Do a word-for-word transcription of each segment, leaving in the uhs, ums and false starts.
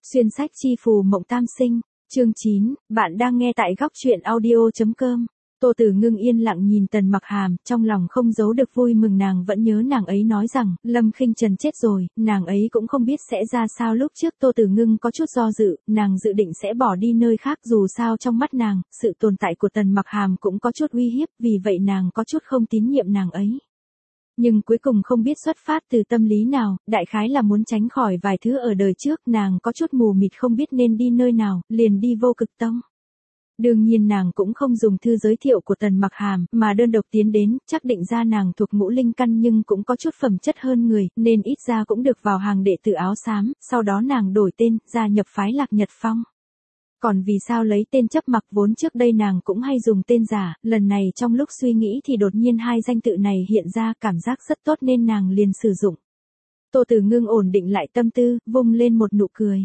Xuyên sách chi phù mộng tam sinh, chương chín, bạn đang nghe tại góc truyện audio.com. Tô Tử Ngưng yên lặng nhìn Tần Mặc Hàm, trong lòng không giấu được vui mừng, nàng vẫn nhớ nàng ấy nói rằng, Lâm Khinh Trần chết rồi, nàng ấy cũng không biết sẽ ra sao. Lúc trước Tô Tử Ngưng có chút do dự, nàng dự định sẽ bỏ đi nơi khác, dù sao trong mắt nàng, sự tồn tại của Tần Mặc Hàm cũng có chút uy hiếp, vì vậy nàng có chút không tín nhiệm nàng ấy. Nhưng cuối cùng không biết xuất phát từ tâm lý nào, đại khái là muốn tránh khỏi vài thứ ở đời trước, nàng có chút mù mịt không biết nên đi nơi nào, liền đi Vô Cực Tông. Đương nhiên nàng cũng không dùng thư giới thiệu của Tần Mặc Hàm, mà đơn độc tiến đến, chắc định ra nàng thuộc ngũ linh căn nhưng cũng có chút phẩm chất hơn người, nên ít ra cũng được vào hàng đệ tử áo xám, sau đó nàng đổi tên, gia nhập phái Lạc Nhật Phong. Còn vì sao lấy tên chấp mặc, vốn trước đây nàng cũng hay dùng tên giả, lần này trong lúc suy nghĩ thì đột nhiên hai danh tự này hiện ra, cảm giác rất tốt nên nàng liền sử dụng. Tô Tử Ngưng ổn định lại tâm tư, vung lên một nụ cười.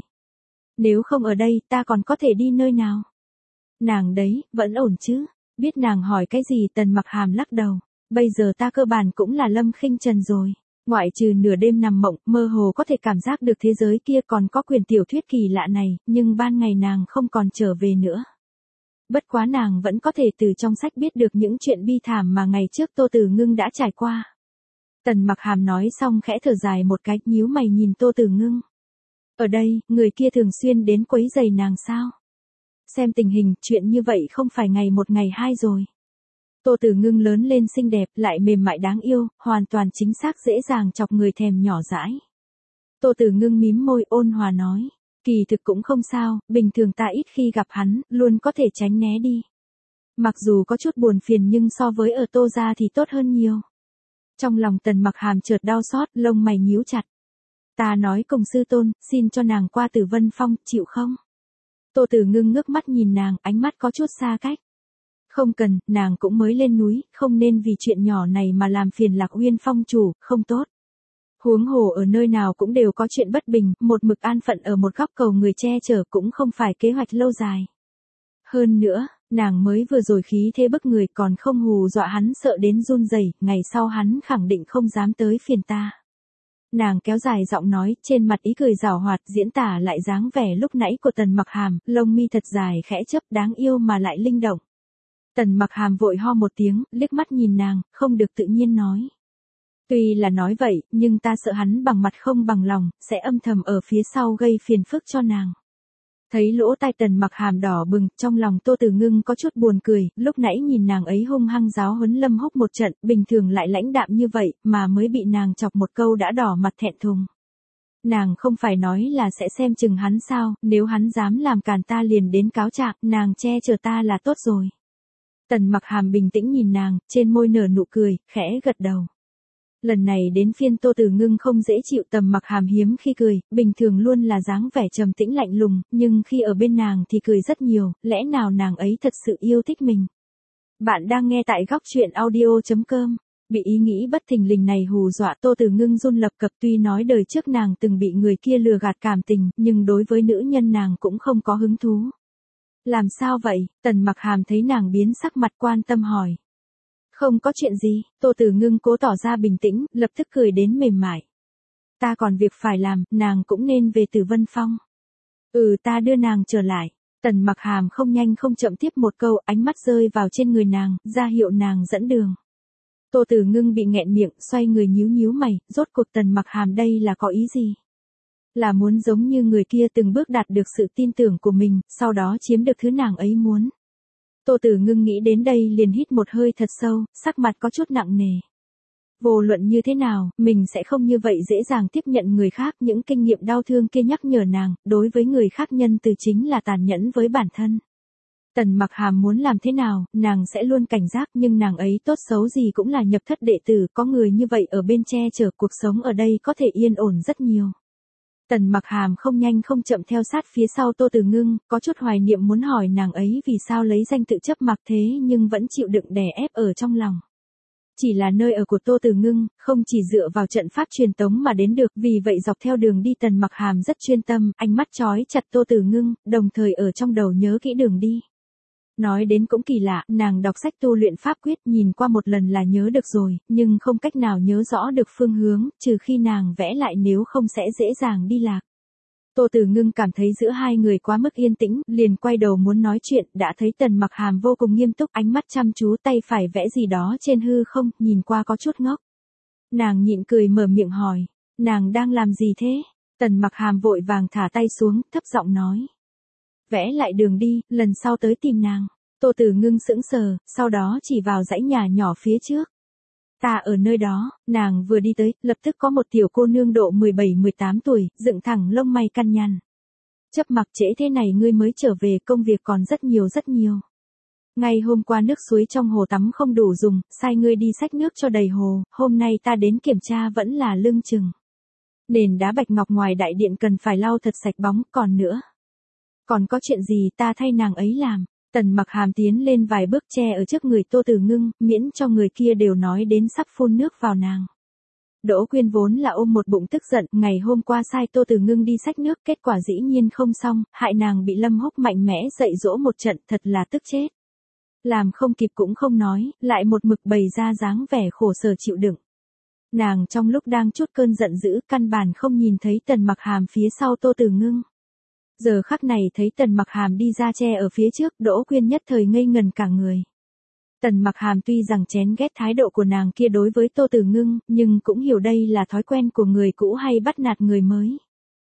Nếu không ở đây, ta còn có thể đi nơi nào? Nàng đấy, vẫn ổn chứ? Biết nàng hỏi cái gì, Tần Mặc Hàm lắc đầu. Bây giờ ta cơ bản cũng là Lâm Khinh Trần rồi. Ngoại trừ nửa đêm nằm mộng, mơ hồ có thể cảm giác được thế giới kia, còn có quyền tiểu thuyết kỳ lạ này, nhưng ban ngày nàng không còn trở về nữa. Bất quá nàng vẫn có thể từ trong sách biết được những chuyện bi thảm mà ngày trước Tô Tử Ngưng đã trải qua. Tần Mặc Hàm nói xong khẽ thở dài một cái, nhíu mày nhìn Tô Tử Ngưng. Ở đây, người kia thường xuyên đến quấy rầy nàng sao? Xem tình hình, chuyện như vậy không phải ngày một ngày hai rồi. Tô Tử Ngưng lớn lên xinh đẹp, lại mềm mại đáng yêu, hoàn toàn chính xác dễ dàng chọc người thèm nhỏ dãi. Tô Tử Ngưng mím môi ôn hòa nói, kỳ thực cũng không sao, bình thường ta ít khi gặp hắn, luôn có thể tránh né đi. Mặc dù có chút buồn phiền nhưng so với ở Tô gia thì tốt hơn nhiều. Trong lòng Tần Mặc Hàm chợt đau xót, lông mày nhíu chặt. Ta nói cùng sư tôn, xin cho nàng qua Tử Vân Phong, chịu không? Tô Tử Ngưng ngước mắt nhìn nàng, ánh mắt có chút xa cách. Không cần, nàng cũng mới lên núi, không nên vì chuyện nhỏ này mà làm phiền Lạc Uyên Phong chủ, không tốt. Huống hồ ở nơi nào cũng đều có chuyện bất bình, một mực an phận ở một góc cầu người che chở cũng không phải kế hoạch lâu dài. Hơn nữa, nàng mới vừa rồi khí thế bức người, còn không hù dọa hắn sợ đến run rẩy, ngày sau hắn khẳng định không dám tới phiền ta. Nàng kéo dài giọng nói, trên mặt ý cười giảo hoạt, diễn tả lại dáng vẻ lúc nãy của Tần Mặc Hàm, lông mi thật dài khẽ chớp, đáng yêu mà lại linh động. Tần Mặc Hàm vội ho một tiếng, liếc mắt nhìn nàng, không được tự nhiên nói. Tuy là nói vậy, nhưng ta sợ hắn bằng mặt không bằng lòng, sẽ âm thầm ở phía sau gây phiền phức cho nàng. Thấy lỗ tai Tần Mặc Hàm đỏ bừng, trong lòng Tô Tử Ngưng có chút buồn cười, lúc nãy nhìn nàng ấy hung hăng giáo huấn Lâm Húc một trận, bình thường lại lãnh đạm như vậy, mà mới bị nàng chọc một câu đã đỏ mặt thẹn thùng. Nàng không phải nói là sẽ xem chừng hắn sao, nếu hắn dám làm càn ta liền đến cáo trạng, nàng che chở ta là tốt rồi. Tần Mặc Hàm bình tĩnh nhìn nàng, trên môi nở nụ cười, khẽ gật đầu. Lần này đến phiên Tô Tử Ngưng không dễ chịu, Tần Mặc Hàm hiếm khi cười, bình thường luôn là dáng vẻ trầm tĩnh lạnh lùng, nhưng khi ở bên nàng thì cười rất nhiều, lẽ nào nàng ấy thật sự yêu thích mình. Bạn đang nghe tại góc truyện audio.com. Bị ý nghĩ bất thình lình này hù dọa, Tô Tử Ngưng run lập cập, tuy nói đời trước nàng từng bị người kia lừa gạt cảm tình, nhưng đối với nữ nhân nàng cũng không có hứng thú. Làm sao vậy? Tần Mặc Hàm thấy nàng biến sắc mặt, quan tâm hỏi. Không có chuyện gì, Tô Tử Ngưng cố tỏ ra bình tĩnh, lập tức cười đến mềm mại. Ta còn việc phải làm, nàng cũng nên về Tử Vân Phong. Ừ, ta đưa nàng trở lại. Tần Mặc Hàm không nhanh không chậm tiếp một câu, ánh mắt rơi vào trên người nàng, ra hiệu nàng dẫn đường. Tô Tử Ngưng bị nghẹn miệng, xoay người nhíu nhíu mày, rốt cuộc Tần Mặc Hàm đây là có ý gì? Là muốn giống như người kia từng bước đạt được sự tin tưởng của mình, sau đó chiếm được thứ nàng ấy muốn. Tô Tử Ngưng nghĩ đến đây liền hít một hơi thật sâu, sắc mặt có chút nặng nề. Vô luận như thế nào, mình sẽ không như vậy dễ dàng tiếp nhận người khác, những kinh nghiệm đau thương kia nhắc nhở nàng, đối với người khác nhân từ chính là tàn nhẫn với bản thân. Tần Mặc Hàm muốn làm thế nào, nàng sẽ luôn cảnh giác, nhưng nàng ấy tốt xấu gì cũng là nhập thất đệ tử, có người như vậy ở bên che chở, cuộc sống ở đây có thể yên ổn rất nhiều. Tần Mặc Hàm không nhanh không chậm theo sát phía sau Tô Tử Ngưng, có chút hoài niệm muốn hỏi nàng ấy vì sao lấy danh tự chấp mặc thế nhưng vẫn chịu đựng đè ép ở trong lòng. Chỉ là nơi ở của Tô Tử Ngưng, không chỉ dựa vào trận pháp truyền tống mà đến được, vì vậy dọc theo đường đi Tần Mặc Hàm rất chuyên tâm, ánh mắt chói chặt Tô Tử Ngưng, đồng thời ở trong đầu nhớ kỹ đường đi. Nói đến cũng kỳ lạ, nàng đọc sách tu luyện pháp quyết nhìn qua một lần là nhớ được rồi, nhưng không cách nào nhớ rõ được phương hướng, trừ khi nàng vẽ lại, nếu không sẽ dễ dàng đi lạc. Tô Tử Ngưng cảm thấy giữa hai người quá mức yên tĩnh, liền quay đầu muốn nói chuyện, đã thấy Tần Mặc Hàm vô cùng nghiêm túc, ánh mắt chăm chú, tay phải vẽ gì đó trên hư không, nhìn qua có chút ngốc. Nàng nhịn cười mở miệng hỏi, nàng đang làm gì thế? Tần Mặc Hàm vội vàng thả tay xuống, thấp giọng nói. Vẽ lại đường đi, lần sau tới tìm nàng. Tô Tử Ngưng sững sờ, sau đó chỉ vào dãy nhà nhỏ phía trước. Ta ở nơi đó, nàng vừa đi tới, lập tức có một tiểu cô nương độ mười bảy mười tám tuổi, dựng thẳng lông mày căn nhằn. Chấp mặc trễ thế này ngươi mới trở về, công việc còn rất nhiều rất nhiều. Ngày hôm qua nước suối trong hồ tắm không đủ dùng, sai ngươi đi xách nước cho đầy hồ, hôm nay ta đến kiểm tra vẫn là lưng chừng. Nền đá bạch ngọc ngoài đại điện cần phải lau thật sạch bóng, còn nữa. Còn có chuyện gì ta thay nàng ấy làm? Tần Mặc Hàm tiến lên vài bước che ở trước người Tô Tử Ngưng, miễn cho người kia đều nói đến sắp phun nước vào nàng. Đỗ Quyên vốn là ôm một bụng tức giận, ngày hôm qua sai Tô Tử Ngưng đi xách nước, kết quả dĩ nhiên không xong, hại nàng bị Lâm Húc mạnh mẽ dạy dỗ một trận, thật là tức chết. Làm không kịp cũng không nói, lại một mực bày ra dáng vẻ khổ sở chịu đựng. Nàng trong lúc đang chút cơn giận dữ, căn bản không nhìn thấy Tần Mặc Hàm phía sau Tô Tử Ngưng. Giờ khắc này thấy Tần Mặc Hàm đi ra che ở phía trước, Đỗ Quyên nhất thời ngây ngần cả người. Tần Mặc Hàm tuy rằng chén ghét thái độ của nàng kia đối với Tô Tử Ngưng, nhưng cũng hiểu đây là thói quen của người cũ hay bắt nạt người mới.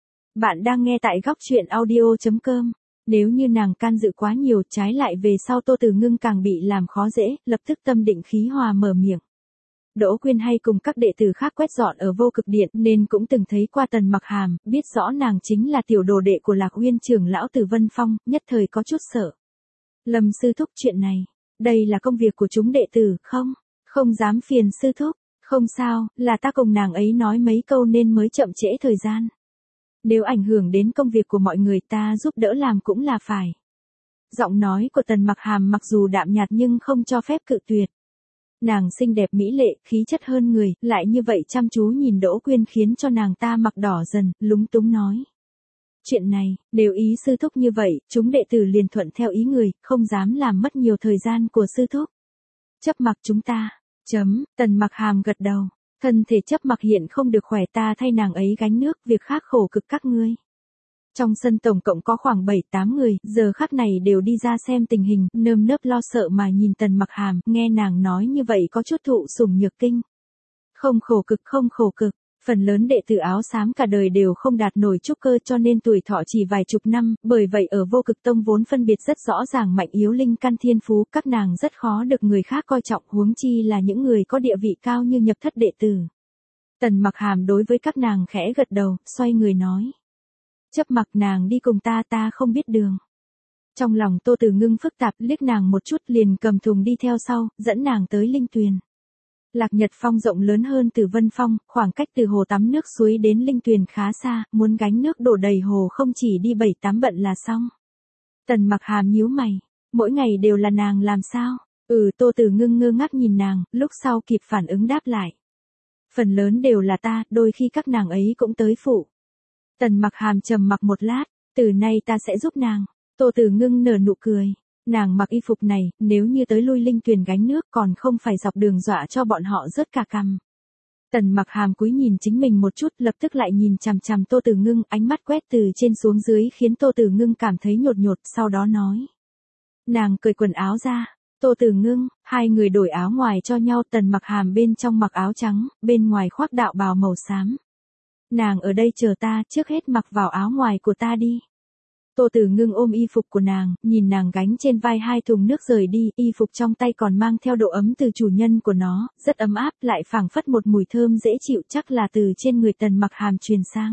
Bạn đang nghe tại góc truyện audio chấm com. Nếu như nàng can dự quá nhiều, trái lại về sau Tô Tử Ngưng càng bị làm khó dễ, lập tức tâm định khí hòa mở miệng. Đỗ Quyên hay cùng các đệ tử khác quét dọn ở Vô Cực Điện nên cũng từng thấy qua Tần Mặc Hàm, biết rõ nàng chính là tiểu đồ đệ của Lạc Uyên trưởng lão Từ Vân Phong, nhất thời có chút sợ. Lâm sư thúc, chuyện này, đây là công việc của chúng đệ tử, không, không dám phiền sư thúc, không sao, là ta cùng nàng ấy nói mấy câu nên mới chậm trễ thời gian. Nếu ảnh hưởng đến công việc của mọi người ta giúp đỡ làm cũng là phải. Giọng nói của Tần Mặc Hàm mặc dù đạm nhạt nhưng không cho phép cự tuyệt. Nàng xinh đẹp mỹ lệ, khí chất hơn người, lại như vậy chăm chú nhìn Đỗ Quyên khiến cho nàng ta mặt đỏ dần, lúng túng nói. Chuyện này, nếu ý sư thúc như vậy, chúng đệ tử liền thuận theo ý người, không dám làm mất nhiều thời gian của sư thúc. Chấp mặc chúng ta, chấm, Tần Mặc Hàm gật đầu, thân thể chấp mặc hiện không được khỏe, ta thay nàng ấy gánh nước, việc khác khổ cực các ngươi. Trong sân tổng cộng có khoảng bảy tám người, giờ khắc này đều đi ra xem tình hình, nơm nớp lo sợ mà nhìn Tần Mặc Hàm, nghe nàng nói như vậy có chút thụ sủng nhược kinh. Không khổ cực không khổ cực, phần lớn đệ tử áo xám cả đời đều không đạt nổi trúc cơ cho nên tuổi thọ chỉ vài chục năm, bởi vậy ở Vô Cực Tông vốn phân biệt rất rõ ràng mạnh yếu linh căn thiên phú, các nàng rất khó được người khác coi trọng, huống chi là những người có địa vị cao như nhập thất đệ tử. Tần Mặc Hàm đối với các nàng khẽ gật đầu, xoay người nói. Chấp mặc nàng đi cùng ta, ta không biết đường. Trong lòng Tô Tử Ngưng phức tạp, liếc nàng một chút liền cầm thùng đi theo sau, dẫn nàng tới linh tuyền. Lạc Nhật Phong rộng lớn hơn Từ Vân Phong, khoảng cách từ hồ tắm nước suối đến linh tuyền khá xa, muốn gánh nước đổ đầy hồ không chỉ đi bảy tám bận là xong. Tần Mặc Hàm nhíu mày, mỗi ngày đều là nàng làm sao? Ừ, Tô Tử Ngưng ngơ ngác nhìn nàng, lúc sau kịp phản ứng đáp lại. Phần lớn đều là ta, đôi khi các nàng ấy cũng tới phụ. Tần Mặc Hàm trầm mặc một lát, từ nay ta sẽ giúp nàng. Tô Tử Ngưng nở nụ cười. Nàng mặc y phục này, nếu như tới lui linh tuyền gánh nước còn không phải dọc đường dọa cho bọn họ rớt cả cằm. Tần Mặc Hàm cúi nhìn chính mình một chút, lập tức lại nhìn chằm chằm Tô Tử Ngưng, ánh mắt quét từ trên xuống dưới khiến Tô Tử Ngưng cảm thấy nhột nhột, sau đó nói. Nàng cởi quần áo ra. Tô Tử Ngưng, hai người đổi áo ngoài cho nhau, Tần Mặc Hàm bên trong mặc áo trắng, bên ngoài khoác đạo bào màu xám. Nàng ở đây chờ ta, trước hết mặc vào áo ngoài của ta đi. Tô Tử Ngưng ôm y phục của nàng, nhìn nàng gánh trên vai hai thùng nước rời đi, y phục trong tay còn mang theo độ ấm từ chủ nhân của nó, rất ấm áp, lại phảng phất một mùi thơm dễ chịu, chắc là từ trên người Tần Mặc Hàm truyền sang.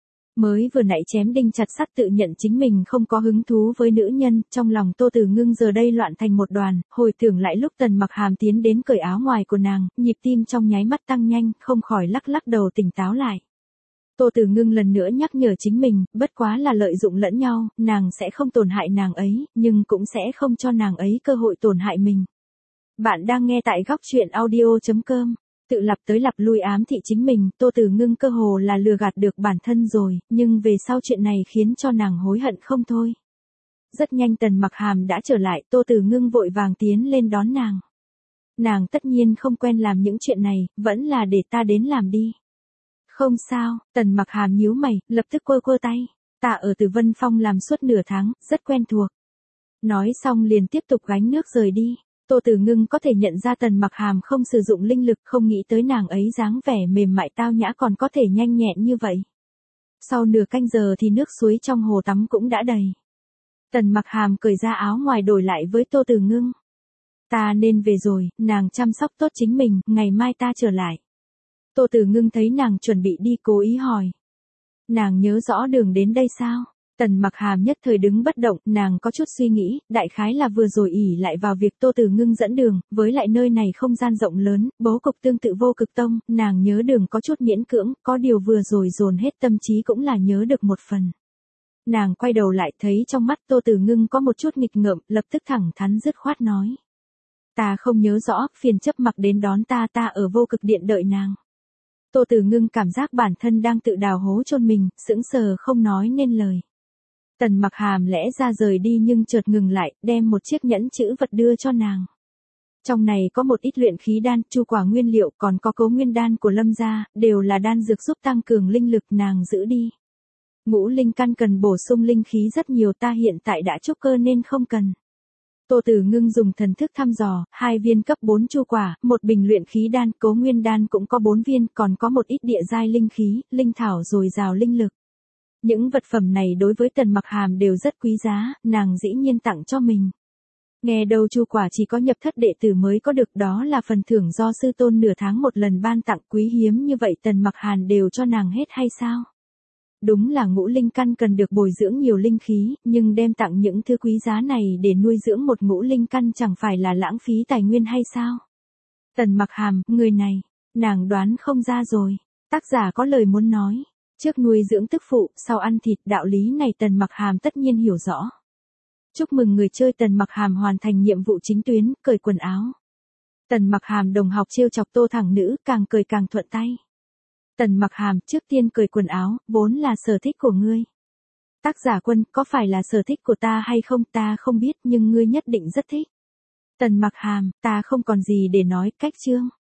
Mới vừa nãy chém đinh chặt sắt tự nhận chính mình không có hứng thú với nữ nhân, trong lòng Tô Tử Ngưng giờ đây loạn thành một đoàn, hồi tưởng lại lúc Tần Mặc Hàm tiến đến cởi áo ngoài của nàng, nhịp tim trong nháy mắt tăng nhanh, không khỏi lắc lắc đầu tỉnh táo lại. Tô Tử Ngưng lần nữa nhắc nhở chính mình, bất quá là lợi dụng lẫn nhau, nàng sẽ không tổn hại nàng ấy, nhưng cũng sẽ không cho nàng ấy cơ hội tổn hại mình. Bạn đang nghe tại góc truyện audio chấm com. Tự lặp tới lặp lui ám thị chính mình, Tô Tử Ngưng cơ hồ là lừa gạt được bản thân rồi, nhưng về sau chuyện này khiến cho nàng hối hận không thôi. Rất nhanh Tần Mặc Hàm đã trở lại, Tô Tử Ngưng vội vàng tiến lên đón nàng. Nàng tất nhiên không quen làm những chuyện này, vẫn là để ta đến làm đi. Không sao, Tần Mặc Hàm nhíu mày, lập tức quơ quơ tay. Ta ở Từ Vân Phong làm suốt nửa tháng, rất quen thuộc. Nói xong liền tiếp tục gánh nước rời đi. Tô Tử Ngưng có thể nhận ra Tần Mặc Hàm không sử dụng linh lực, không nghĩ tới nàng ấy dáng vẻ mềm mại tao nhã còn có thể nhanh nhẹn như vậy. Sau nửa canh giờ thì nước suối trong hồ tắm cũng đã đầy. Tần Mặc Hàm cởi ra áo ngoài đổi lại với Tô Tử Ngưng. Ta nên về rồi, nàng chăm sóc tốt chính mình, ngày mai ta trở lại. Tô Tử Ngưng thấy nàng chuẩn bị đi cố ý hỏi. Nàng nhớ rõ đường đến đây sao? Tần Mặc Hàm nhất thời đứng bất động, nàng có chút suy nghĩ, đại khái là vừa rồi ỉ lại vào việc Tô Tử Ngưng dẫn đường, với lại nơi này không gian rộng lớn, bố cục tương tự Vô Cực Tông, nàng nhớ đường có chút miễn cưỡng, có điều vừa rồi dồn hết tâm trí cũng là nhớ được một phần. Nàng quay đầu lại thấy trong mắt Tô Tử Ngưng có một chút nghịch ngợm, lập tức thẳng thắn dứt khoát nói. Ta không nhớ rõ, phiền chấp mặc đến đón ta ta ở Vô Cực Điện đợi nàng. Tô Tử Ngưng cảm giác bản thân đang tự đào hố chôn mình, sững sờ không nói nên lời. Tần Mặc Hàm lẽ ra rời đi nhưng chợt ngừng lại, đem một chiếc nhẫn chữ vật đưa cho nàng. Trong này có một ít luyện khí đan, chu quả nguyên liệu, còn có cấu nguyên đan của Lâm gia, đều là đan dược giúp tăng cường linh lực, nàng giữ đi. Ngũ linh căn cần bổ sung linh khí rất nhiều, ta hiện tại đã trúc cơ nên không cần. Tô Tử Ngưng dùng thần thức thăm dò, hai viên cấp bốn chu quả, một bình luyện khí đan, cấu nguyên đan cũng có bốn viên, còn có một ít địa giai linh khí, linh thảo dồi dào linh lực. Những vật phẩm này đối với Tần Mặc Hàm đều rất quý giá, nàng dĩ nhiên tặng cho mình. Nghe đâu chu quả chỉ có nhập thất đệ tử mới có được, đó là phần thưởng do sư tôn nửa tháng một lần ban tặng, quý hiếm như vậy Tần Mặc Hàn đều cho nàng hết hay sao? Đúng là ngũ linh căn cần được bồi dưỡng nhiều linh khí, nhưng đem tặng những thứ quý giá này để nuôi dưỡng một ngũ linh căn chẳng phải là lãng phí tài nguyên hay sao? Tần Mặc Hàm, người này, nàng đoán không ra rồi. Tác giả có lời muốn nói. Trước nuôi dưỡng tức phụ, sau ăn thịt, đạo lý này Tần Mặc Hàm tất nhiên hiểu rõ. Chúc mừng người chơi Tần Mặc Hàm hoàn thành nhiệm vụ chính tuyến, cởi quần áo. Tần Mặc Hàm đồng học trêu chọc Tô thẳng nữ, càng cởi càng thuận tay. Tần Mặc Hàm, trước tiên cởi quần áo, vốn là sở thích của ngươi. Tác giả Quân, có phải là sở thích của ta hay không, ta không biết nhưng ngươi nhất định rất thích. Tần Mặc Hàm, ta không còn gì để nói, cách chương.